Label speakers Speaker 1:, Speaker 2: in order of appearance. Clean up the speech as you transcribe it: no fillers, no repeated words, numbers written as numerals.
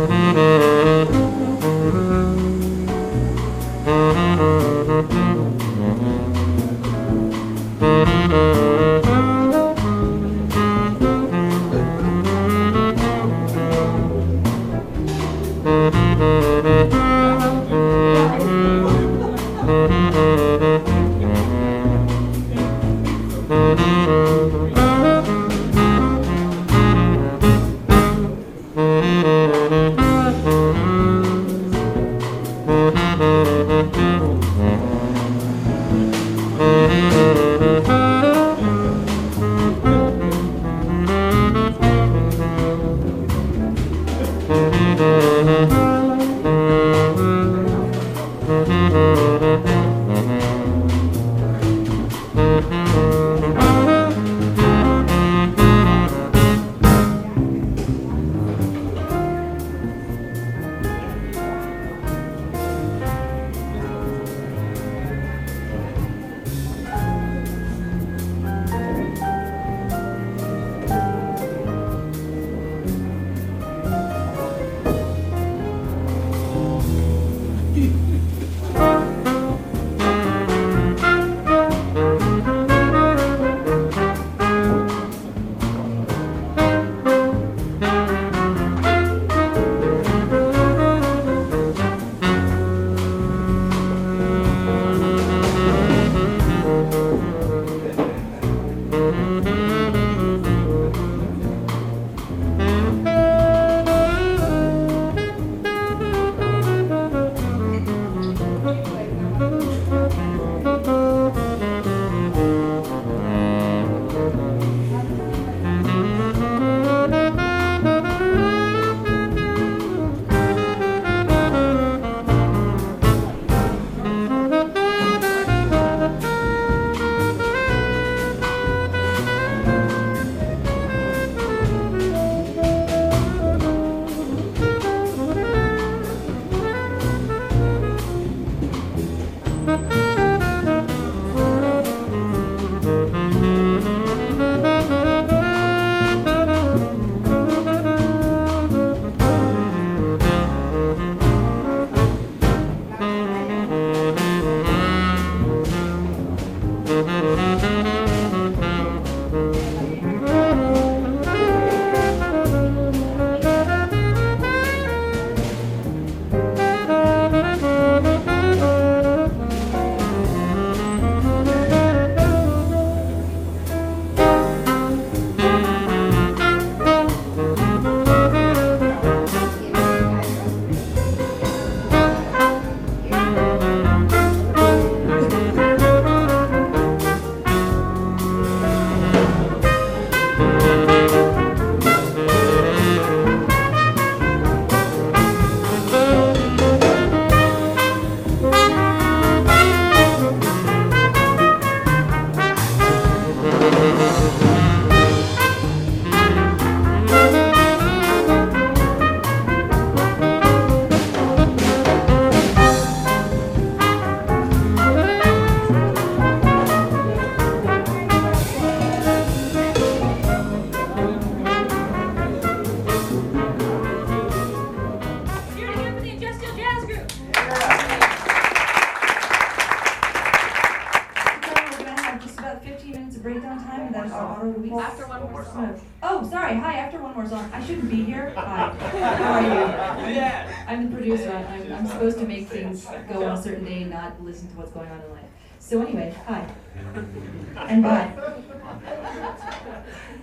Speaker 1: After one more song. Oh, sorry. Hi, after one more song. I shouldn't be here. Hi. How are you?
Speaker 2: Yeah.
Speaker 1: I'm the producer. I'm supposed to make things go on a certain day and not listen to what's going on in life. So anyway, hi. And bye.